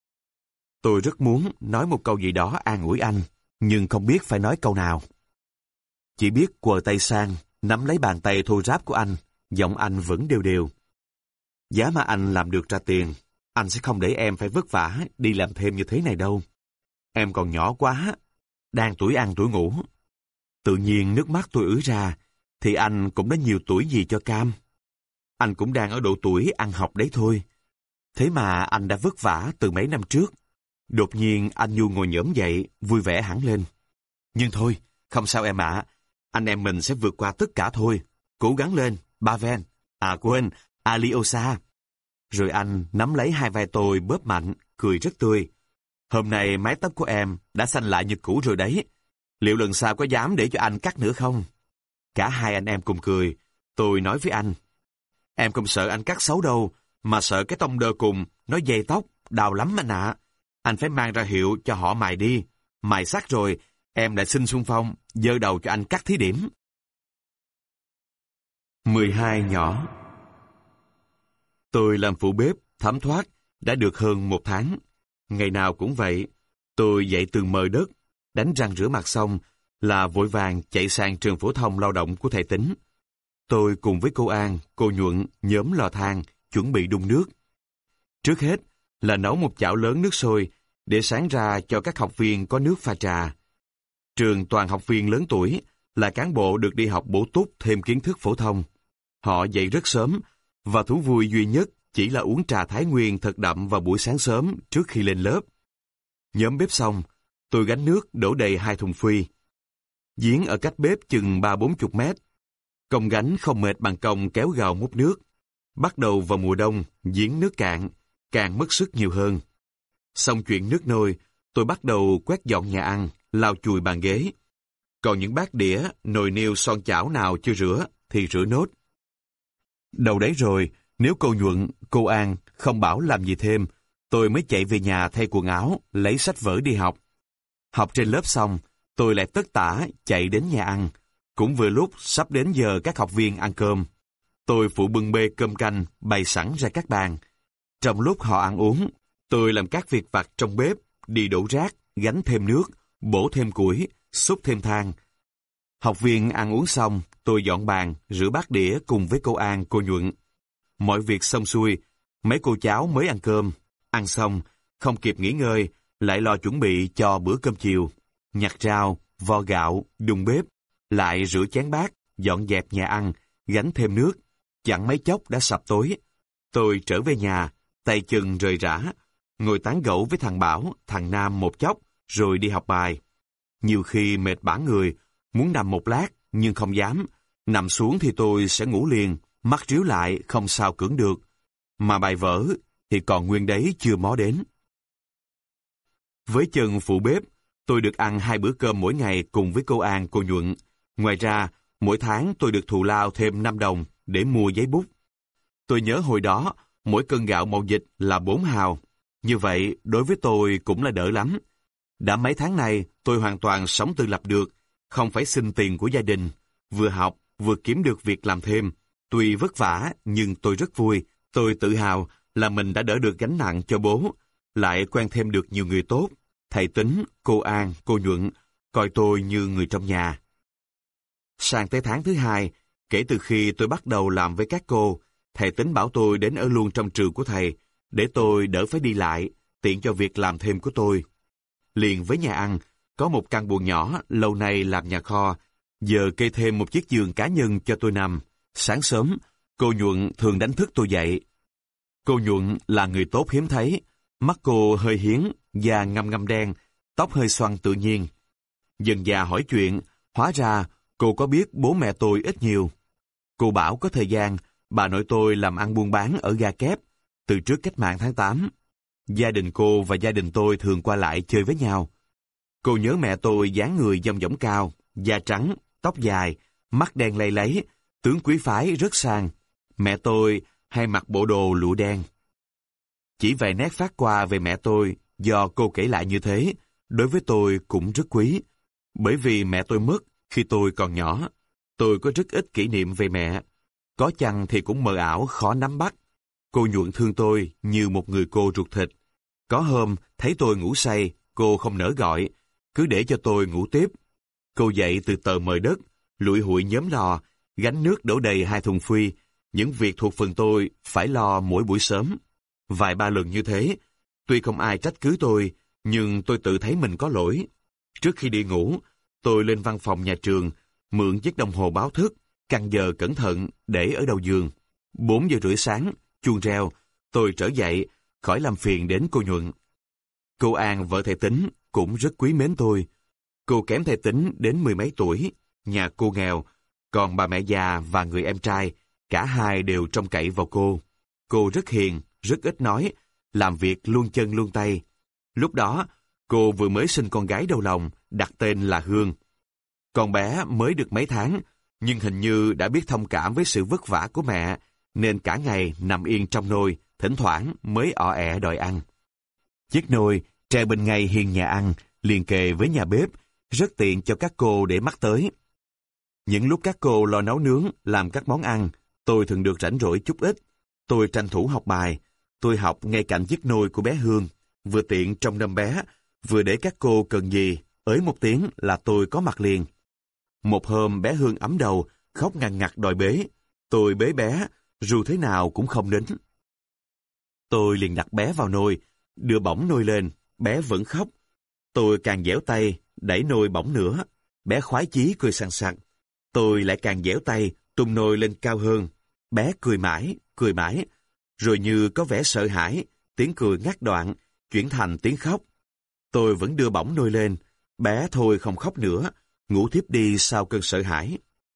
Tôi rất muốn nói một câu gì đó an ủi anh, nhưng không biết phải nói câu nào. Chỉ biết quờ tay sang, nắm lấy bàn tay thô ráp của anh, giọng anh vẫn đều đều. Giá mà anh làm được ra tiền, anh sẽ không để em phải vất vả đi làm thêm như thế này đâu. Em còn nhỏ quá, đang tuổi ăn tuổi ngủ. Tự nhiên nước mắt tôi ứa ra, thì anh cũng đã nhiều tuổi gì cho cam. Anh cũng đang ở độ tuổi ăn học đấy thôi. Thế mà anh đã vất vả từ mấy năm trước. Đột nhiên anh Nhu ngồi nhổm dậy, vui vẻ hẳn lên. Nhưng thôi, không sao em ạ. Anh em mình sẽ vượt qua tất cả thôi. Cố gắng lên, Baven. À quên, Aliosa. Rồi anh nắm lấy hai vai tôi bóp mạnh, cười rất tươi. Hôm nay mái tóc của em đã xanh lại như cũ rồi đấy. Liệu lần sau có dám để cho anh cắt nữa không? Cả hai anh em cùng cười. Tôi nói với anh. Em không sợ anh cắt xấu đâu, mà sợ cái tông đơ cùng, nó dày tóc, đau lắm anh ạ. Anh phải mang ra hiệu cho họ mài đi. Mài sắc rồi, em lại xin xung phong, giơ đầu cho anh cắt thí điểm. 12 nhỏ. Tôi làm phụ bếp, thấm thoát, đã được hơn 1 tháng. ngày nào cũng vậy. Tôi dậy từ mờ đất, đánh răng rửa mặt xong là vội vàng chạy sang trường phổ thông lao động của thầy Tính. Tôi cùng với cô An, cô Nhuận nhóm lò than, chuẩn bị đun nước. Trước hết là nấu một chảo lớn nước sôi để sáng ra cho các học viên có nước pha trà. Trường toàn học viên lớn tuổi, là cán bộ được đi học bổ túc thêm kiến thức phổ thông. Họ dậy rất sớm, và thú vui duy nhất chỉ là uống trà Thái Nguyên thật đậm vào buổi sáng sớm trước khi lên lớp. Nhóm bếp xong, tôi gánh nước đổ đầy 2 thùng phi. Giếng ở cách bếp chừng 30-40 mét. Công gánh không mệt bằng công kéo gào múc nước. Bắt đầu vào mùa đông, giếng nước cạn, càng mất sức nhiều hơn. Xong chuyện nước nôi, tôi bắt đầu quét dọn nhà ăn, lau chùi bàn ghế. Còn những bát đĩa, nồi niêu son chảo nào chưa rửa, thì rửa nốt. Đầu đấy rồi, nếu cô Nhuận, cô An không bảo làm gì thêm, tôi mới chạy về nhà thay quần áo, lấy sách vở đi học. Học trên lớp xong, tôi lại tất tả chạy đến nhà ăn. Cũng vừa lúc sắp đến giờ các học viên ăn cơm. Tôi phụ bưng bê cơm canh bày sẵn ra các bàn. Trong lúc họ ăn uống, tôi làm các việc vặt trong bếp, đi đổ rác, gánh thêm nước, bổ thêm củi, xúc thêm than. Học viên ăn uống xong, tôi dọn bàn, rửa bát đĩa cùng với cô An, cô Nhuận. Mọi việc xong xuôi, mấy cô cháu mới ăn cơm. Ăn xong, không kịp nghỉ ngơi, lại lo chuẩn bị cho bữa cơm chiều. Nhặt rau, vo gạo, đun bếp, lại rửa chén bát, dọn dẹp nhà ăn, gánh thêm nước. Chẳng mấy chốc đã sập tối. Tôi trở về nhà, tay chân rời rã, ngồi tán gẫu với thằng Bảo, thằng Nam một chốc, rồi đi học bài. Nhiều khi mệt bã người, muốn nằm một lát, nhưng không dám. Nằm xuống thì tôi sẽ ngủ liền, mắt ríu lại không sao cưỡng được. Mà bài vở thì còn nguyên đấy chưa mó đến. Với chân phụ bếp, tôi được ăn 2 bữa cơm mỗi ngày cùng với cô An, cô Nhuận. Ngoài ra, mỗi tháng tôi được thù lao thêm 5 đồng để mua giấy bút. Tôi nhớ hồi đó, mỗi cân gạo màu dịch là 4 hào. Như vậy, đối với tôi cũng là đỡ lắm. Đã mấy tháng này, tôi hoàn toàn sống tự lập được, không phải xin tiền của gia đình. Vừa học, vừa kiếm được việc làm thêm. Tuy vất vả, nhưng tôi rất vui. Tôi tự hào là mình đã đỡ được gánh nặng cho bố, lại quen thêm được nhiều người tốt. Thầy Tính, cô An, cô Nhuận, coi tôi như người trong nhà. Sang tới tháng thứ 2, kể từ khi tôi bắt đầu làm với các cô, thầy Tính bảo tôi đến ở luôn trong trường của thầy, để tôi đỡ phải đi lại, tiện cho việc làm thêm của tôi. Liền với nhà ăn, có một căn buồng nhỏ, lâu nay làm nhà kho, giờ kê thêm một chiếc giường cá nhân cho tôi nằm. Sáng sớm, cô Nhuận thường đánh thức tôi dậy. Cô Nhuận là người tốt hiếm thấy, mắt cô hơi hiếm, da ngăm ngăm đen, tóc hơi xoăn tự nhiên. Dần dà hỏi chuyện, hóa ra cô có biết bố mẹ tôi ít nhiều. Cô bảo có thời gian, bà nội tôi làm ăn buôn bán ở ga kép, từ trước cách mạng tháng 8. Gia đình cô và gia đình tôi thường qua lại chơi với nhau. Cô nhớ mẹ tôi dáng người dong dỏng cao, da trắng, tóc dài, mắt đen lay láy, tướng quý phái rất sang. Mẹ tôi hay mặc bộ đồ lụa đen. Chỉ vài nét phát qua về mẹ tôi do cô kể lại như thế, đối với tôi cũng rất quý. Bởi vì mẹ tôi mất khi tôi còn nhỏ, tôi có rất ít kỷ niệm về mẹ. Có chăng thì cũng mờ ảo, khó nắm bắt. Cô Nhuận thương tôi như một người cô ruột thịt. Có hôm thấy tôi ngủ say, cô không nỡ gọi, cứ để cho tôi ngủ tiếp. Cô dậy từ tờ mời đất, lủi hụi nhóm lò, gánh nước đổ đầy 2 thùng phi, những việc thuộc phần tôi phải lo mỗi buổi sớm. Vài ba lần như thế, tuy không ai trách cứ tôi, nhưng tôi tự thấy mình có lỗi. Trước khi đi ngủ, tôi lên văn phòng nhà trường, mượn chiếc đồng hồ báo thức, căn giờ cẩn thận để ở đầu giường. 4 giờ rưỡi sáng, chuông reo, tôi trở dậy, khỏi làm phiền đến cô Nhuận. Cô An, vợ thầy Tính, cũng rất quý mến tôi. Cô kém thầy Tính đến 10 mấy tuổi, nhà cô nghèo, còn bà mẹ già và người em trai, cả hai đều trông cậy vào cô. Cô rất hiền, rất ít nói, làm việc luôn chân luôn tay. Lúc đó, cô vừa mới sinh con gái đầu lòng, đặt tên là Hương. Con bé mới được mấy tháng, nhưng hình như đã biết thông cảm với sự vất vả của mẹ, nên cả ngày nằm yên trong nôi, thỉnh thoảng mới ọ ẹ đòi ăn. Chiếc nôi treo bên ngay hiên nhà ăn, liền kề với nhà bếp, rất tiện cho các cô để mắt tới. Những lúc các cô lo nấu nướng, làm các món ăn, tôi thường được rảnh rỗi chút ít. Tôi tranh thủ học bài. Tôi học ngay cạnh chiếc nôi của bé Hương. vừa tiện trông nom bé, vừa để các cô cần gì, ới một tiếng là tôi có mặt liền. Một hôm bé Hương ấm đầu, khóc ngằn ngặt đòi bế. Tôi bế bé, dù thế nào cũng không nín. Tôi liền đặt bé vào nôi, đưa bỏng nôi lên, bé vẫn khóc. Tôi càng dẻo tay, đẩy nôi bỏng nữa. Bé khoái chí cười sằng sặc. Tôi lại càng dẻo tay, tung nôi lên cao hơn. Bé cười mãi, rồi như có vẻ sợ hãi, tiếng cười ngắt đoạn, chuyển thành tiếng khóc. Tôi vẫn đưa bỏng nôi lên, bé thôi không khóc nữa, ngủ thiếp đi sau cơn sợ hãi.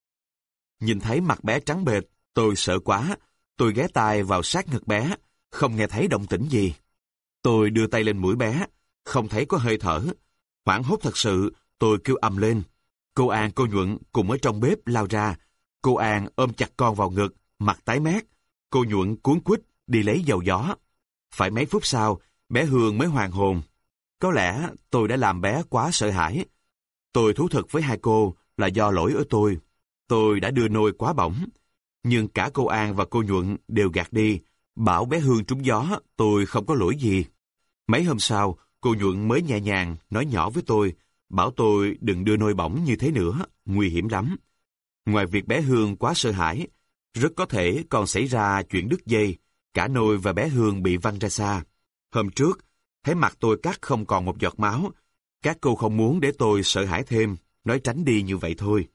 Nhìn thấy mặt bé trắng bệch, tôi sợ quá, tôi ghé tai vào sát ngực bé, không nghe thấy động tĩnh gì. Tôi đưa tay lên mũi bé, không thấy có hơi thở. Hoảng hốt thật sự, tôi kêu ầm lên. Cô An, cô Nhuận cùng ở trong bếp lao ra. Cô An ôm chặt con vào ngực, mặt tái mét. Cô Nhuận cuống quýt đi lấy dầu gió. Phải mấy phút sau, bé Hương mới hoàn hồn. Có lẽ tôi đã làm bé quá sợ hãi. Tôi thú thật với hai cô là do lỗi ở tôi. Tôi đã đưa nôi quá bỏng. Nhưng cả cô An và cô Nhuận đều gạt đi, bảo bé Hương trúng gió, tôi không có lỗi gì. Mấy hôm sau, cô Nhuận mới nhẹ nhàng nói nhỏ với tôi, bảo tôi đừng đưa nôi bỏng như thế nữa, nguy hiểm lắm. Ngoài việc bé Hương quá sợ hãi, rất có thể còn xảy ra chuyện đứt dây, cả nôi và bé Hương bị văng ra xa. Hôm trước, thấy mặt tôi cắt không còn một giọt máu, các cô không muốn để tôi sợ hãi thêm, nói tránh đi như vậy thôi.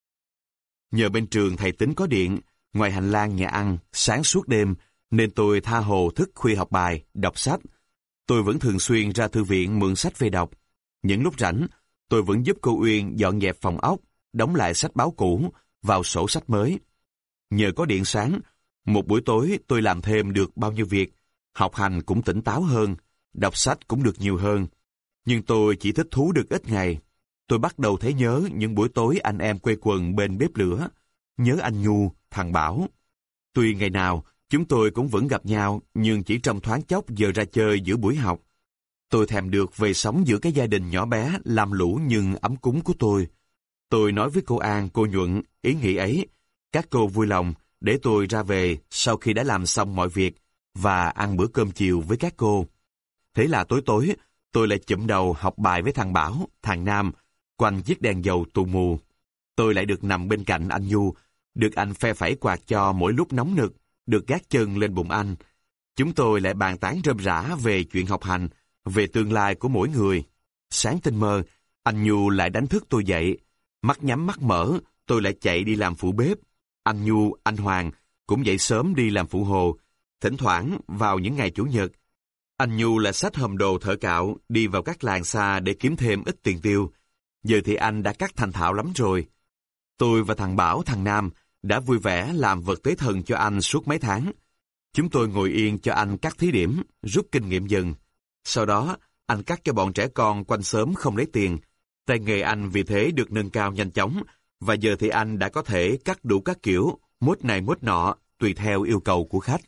Nhờ bên trường thầy Tính có điện, ngoài hành lang nhà ăn, sáng suốt đêm, nên tôi tha hồ thức khuya học bài, đọc sách. Tôi vẫn thường xuyên ra thư viện mượn sách về đọc. Những lúc rảnh, tôi vẫn giúp cô Uyên dọn dẹp phòng ốc, đóng lại sách báo cũ, vào sổ sách mới. Nhờ có điện sáng, một buổi tối tôi làm thêm được bao nhiêu việc, học hành cũng tỉnh táo hơn, đọc sách cũng được nhiều hơn. Nhưng tôi chỉ thích thú được ít ngày. Tôi bắt đầu thấy nhớ những buổi tối anh em quây quần bên bếp lửa, nhớ anh Nhu, thằng Bảo. Tuy ngày nào, chúng tôi cũng vẫn gặp nhau, nhưng chỉ trong thoáng chốc giờ ra chơi giữa buổi học. Tôi thèm được về sống giữa cái gia đình nhỏ bé, lam lũ nhưng ấm cúng của tôi. Tôi nói với cô An, cô Nhuận, ý nghĩ ấy. Các cô vui lòng để tôi ra về sau khi đã làm xong mọi việc và ăn bữa cơm chiều với các cô. Thế là tối tối, tôi lại chụm đầu học bài với thằng Bảo, thằng Nam, quanh chiếc đèn dầu tù mù. Tôi lại được nằm bên cạnh anh Nhu, được anh phe phẩy quạt cho mỗi lúc nóng nực, được gác chân lên bụng anh. Chúng tôi lại bàn tán rơm rả về chuyện học hành, về tương lai của mỗi người. Sáng tinh mơ, anh Nhu lại đánh thức tôi dậy. Mắt nhắm mắt mở, tôi lại chạy đi làm phụ bếp. Anh Nhu, anh Hoàng cũng dậy sớm đi làm phụ hồ. Thỉnh thoảng, vào những ngày Chủ nhật, anh Nhu lại xách hòm đồ thợ cạo đi vào các làng xa để kiếm thêm ít tiền tiêu. Giờ thì anh đã cắt thành thạo lắm rồi. Tôi và thằng Bảo, thằng Nam đã vui vẻ làm vật tế thần cho anh suốt mấy tháng. Chúng tôi ngồi yên cho anh cắt thí điểm, rút kinh nghiệm dần. Sau đó, anh cắt cho bọn trẻ con quanh xóm không lấy tiền. Tay nghề anh vì thế được nâng cao nhanh chóng, và giờ thì anh đã có thể cắt đủ các kiểu, mốt này mốt nọ, tùy theo yêu cầu của khách.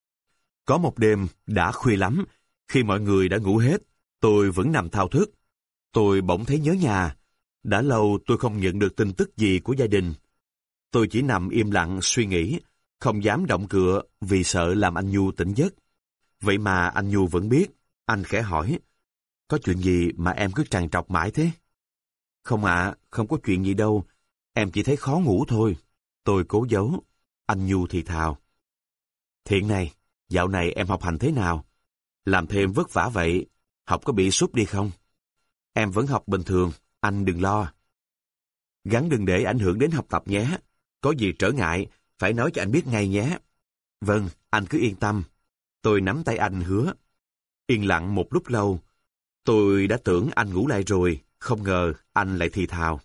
Có một đêm, đã khuya lắm, khi mọi người đã ngủ hết, tôi vẫn nằm thao thức. Tôi bỗng thấy nhớ nhà. Đã lâu tôi không nhận được tin tức gì của gia đình. Tôi chỉ nằm im lặng suy nghĩ, không dám động cựa vì sợ làm anh Nhu tỉnh giấc. Vậy mà anh Nhu vẫn biết. Anh khẽ hỏi, có chuyện gì mà em cứ trằn trọc mãi thế? Không ạ, không có chuyện gì đâu. Em chỉ thấy khó ngủ thôi. Tôi cố giấu. Anh Nhu thì thào. Thiện này, dạo này em học hành thế nào? Làm thêm vất vả vậy, học có bị sút đi không? Em vẫn học bình thường, anh đừng lo. Gắng đừng để ảnh hưởng đến học tập nhé. Có gì trở ngại, phải nói cho anh biết ngay nhé. Vâng, anh cứ yên tâm. Tôi nắm tay anh hứa. Yên lặng một lúc lâu. Tôi đã tưởng anh ngủ lại rồi, không ngờ anh lại thì thào.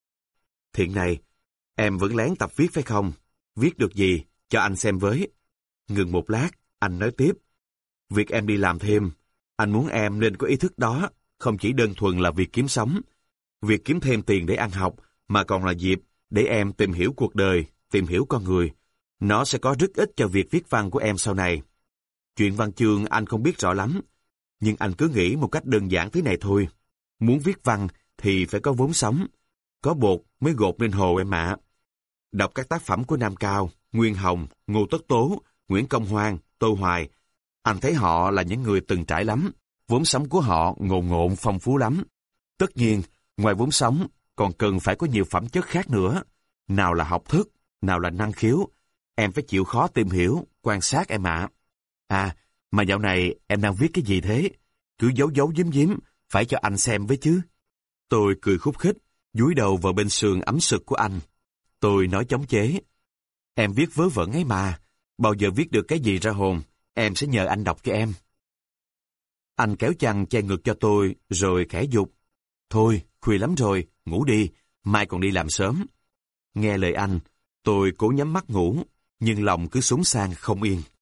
Thiện này, em vẫn lén tập viết phải không? Viết được gì, cho anh xem với. Ngừng một lát, anh nói tiếp. Việc em đi làm thêm, anh muốn em nên có ý thức đó, không chỉ đơn thuần là việc kiếm sống. Việc kiếm thêm tiền để ăn học, mà còn là dịp để em tìm hiểu cuộc đời, tìm hiểu con người. Nó sẽ có rất ích cho việc viết văn của em sau này. Chuyện văn chương anh không biết rõ lắm, nhưng anh cứ nghĩ một cách đơn giản thế này thôi. Muốn viết văn thì phải có vốn sống. Có bột mới gột nên hồ em ạ. Đọc các tác phẩm của Nam Cao, Nguyên Hồng, Ngô Tất Tố, Nguyễn Công Hoan, Tô Hoài. Anh thấy họ là những người từng trải lắm. Vốn sống của họ ngồn ngộn phong phú lắm. Tất nhiên, ngoài vốn sống, còn cần phải có nhiều phẩm chất khác nữa. Nào là học thức, nào là năng khiếu. Em phải chịu khó tìm hiểu, quan sát em ạ. À, mà dạo này em đang viết cái gì thế? Cứ giấu giấu giếm giếm, phải cho anh xem với chứ. Tôi cười khúc khích, dúi đầu vào bên sườn ấm sực của anh. Tôi nói chống chế. Em viết vớ vẩn ấy mà, bao giờ viết được cái gì ra hồn, em sẽ nhờ anh đọc cho em. Anh kéo chăn che ngực cho tôi, rồi khẽ giục. Thôi, khuya lắm rồi, ngủ đi, mai còn đi làm sớm. Nghe lời anh, tôi cố nhắm mắt ngủ, nhưng lòng cứ súng sang không yên.